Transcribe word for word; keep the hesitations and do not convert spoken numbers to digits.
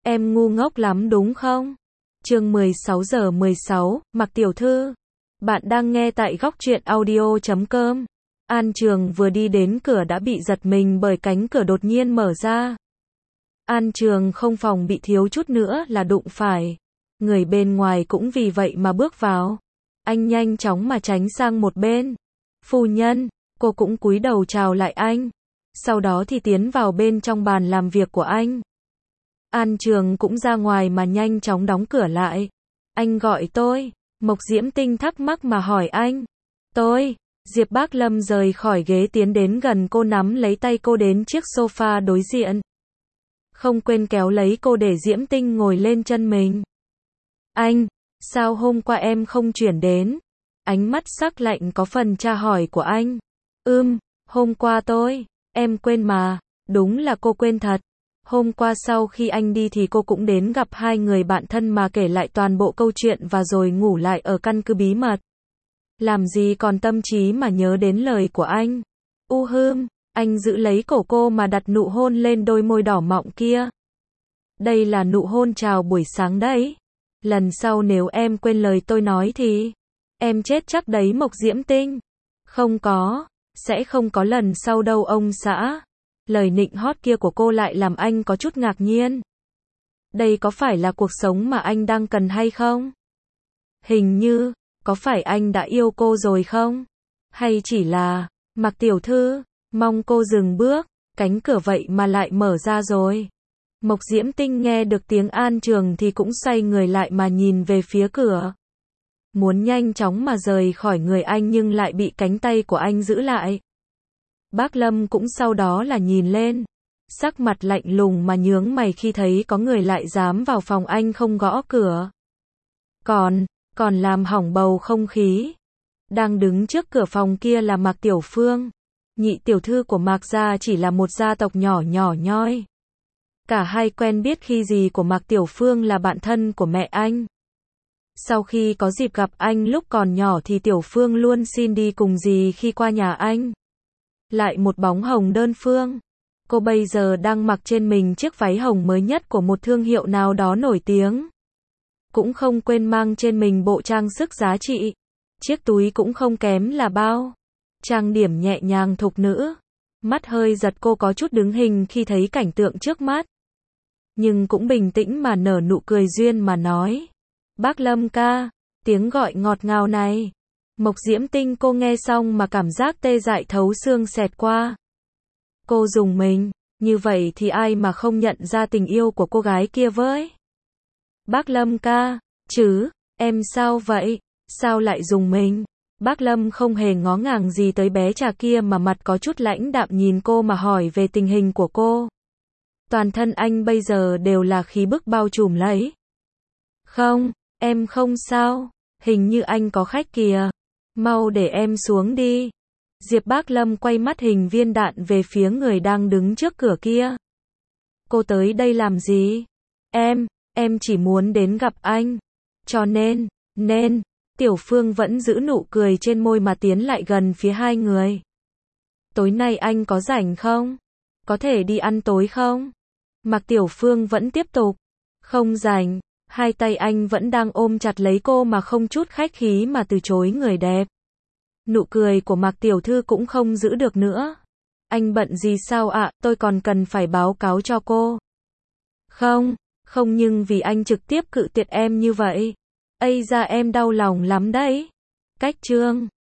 Em ngu ngốc lắm đúng không? Chương mười sáu giờ mười sáu, Mạc Tiểu Thư. Bạn đang nghe tại góc truyện audio chấm com. An Trường vừa đi đến cửa đã bị giật mình bởi cánh cửa đột nhiên mở ra. An Trường không phòng bị thiếu chút nữa là đụng phải. Người bên ngoài cũng vì vậy mà bước vào. Anh nhanh chóng mà tránh sang một bên. Phu nhân, cô cũng cúi đầu chào lại anh. Sau đó thì tiến vào bên trong bàn làm việc của anh. An Trường cũng ra ngoài mà nhanh chóng đóng cửa lại. Anh gọi tôi. Mộc Diễm Tinh thắc mắc mà hỏi anh. Tôi. Diệp Bác Lâm rời khỏi ghế tiến đến gần cô, nắm lấy tay cô đến chiếc sofa đối diện. Không quên kéo lấy cô để Diễm Tinh ngồi lên chân mình. Anh, sao hôm qua em không chuyển đến? Ánh mắt sắc lạnh có phần tra hỏi của anh. Ưm, hôm qua tôi, em quên mà, đúng là cô quên thật. Hôm qua sau khi anh đi thì cô cũng đến gặp hai người bạn thân mà kể lại toàn bộ câu chuyện và rồi ngủ lại ở căn cứ bí mật. Làm gì còn tâm trí mà nhớ đến lời của anh. U hưm, anh giữ lấy cổ cô mà đặt nụ hôn lên đôi môi đỏ mọng kia. Đây là nụ hôn chào buổi sáng đấy. Lần sau nếu em quên lời tôi nói thì em chết chắc đấy Mộc Diễm Tinh. Không có, sẽ không có lần sau đâu ông xã. Lời nịnh hót kia của cô lại làm anh có chút ngạc nhiên. Đây có phải là cuộc sống mà anh đang cần hay không? Hình như, có phải anh đã yêu cô rồi không? Hay chỉ là, Mạc Tiểu Thư, mong cô dừng bước, cánh cửa vậy mà lại mở ra rồi. Mộc Diễm Tinh nghe được tiếng An Trường thì cũng xoay người lại mà nhìn về phía cửa. Muốn nhanh chóng mà rời khỏi người anh nhưng lại bị cánh tay của anh giữ lại. Bác Lâm cũng sau đó là nhìn lên. Sắc mặt lạnh lùng mà nhướng mày khi thấy có người lại dám vào phòng anh không gõ cửa. Còn, còn làm hỏng bầu không khí. Đang đứng trước cửa phòng kia là Mạc Tiểu Phương. Nhị tiểu thư của Mạc gia chỉ là một gia tộc nhỏ nhỏ nhoi. Cả hai quen biết khi gì của Mạc Tiểu Phương là bạn thân của mẹ anh. Sau khi có dịp gặp anh lúc còn nhỏ thì Tiểu Phương luôn xin đi cùng dì khi qua nhà anh. Lại một bóng hồng đơn phương. Cô bây giờ đang mặc trên mình chiếc váy hồng mới nhất của một thương hiệu nào đó nổi tiếng. Cũng không quên mang trên mình bộ trang sức giá trị. Chiếc túi cũng không kém là bao. Trang điểm nhẹ nhàng thục nữ. Mắt hơi giật, cô có chút đứng hình khi thấy cảnh tượng trước mắt. Nhưng cũng bình tĩnh mà nở nụ cười duyên mà nói. Bác Lâm ca, tiếng gọi ngọt ngào này. Mộc Diễm Tinh cô nghe xong mà cảm giác tê dại thấu xương xẹt qua. Cô rùng mình, như vậy thì ai mà không nhận ra tình yêu của cô gái kia với. Bác Lâm ca, chứ, em sao vậy, sao lại rùng mình? Bác Lâm không hề ngó ngàng gì tới bé trà kia mà mặt có chút lãnh đạm nhìn cô mà hỏi về tình hình của cô. Toàn thân anh bây giờ đều là khí bức bao trùm lấy. Không, em không sao, hình như anh có khách kìa. Mau để em xuống đi. Diệp Bác Lâm quay mắt hình viên đạn về phía người đang đứng trước cửa kia. Cô tới đây làm gì? Em, em chỉ muốn đến gặp anh. Cho nên, nên, Tiểu Phương vẫn giữ nụ cười trên môi mà tiến lại gần phía hai người. Tối nay anh có rảnh không? Có thể đi ăn tối không? Mạc Tiểu Phương vẫn tiếp tục. Không rảnh. Hai tay anh vẫn đang ôm chặt lấy cô mà không chút khách khí mà từ chối người đẹp. Nụ cười của Mạc Tiểu Thư cũng không giữ được nữa. Anh bận gì sao ạ, à? Tôi còn cần phải báo cáo cho cô. Không, không nhưng vì anh trực tiếp cự tuyệt em như vậy. Ây da em đau lòng lắm đấy. Cách chương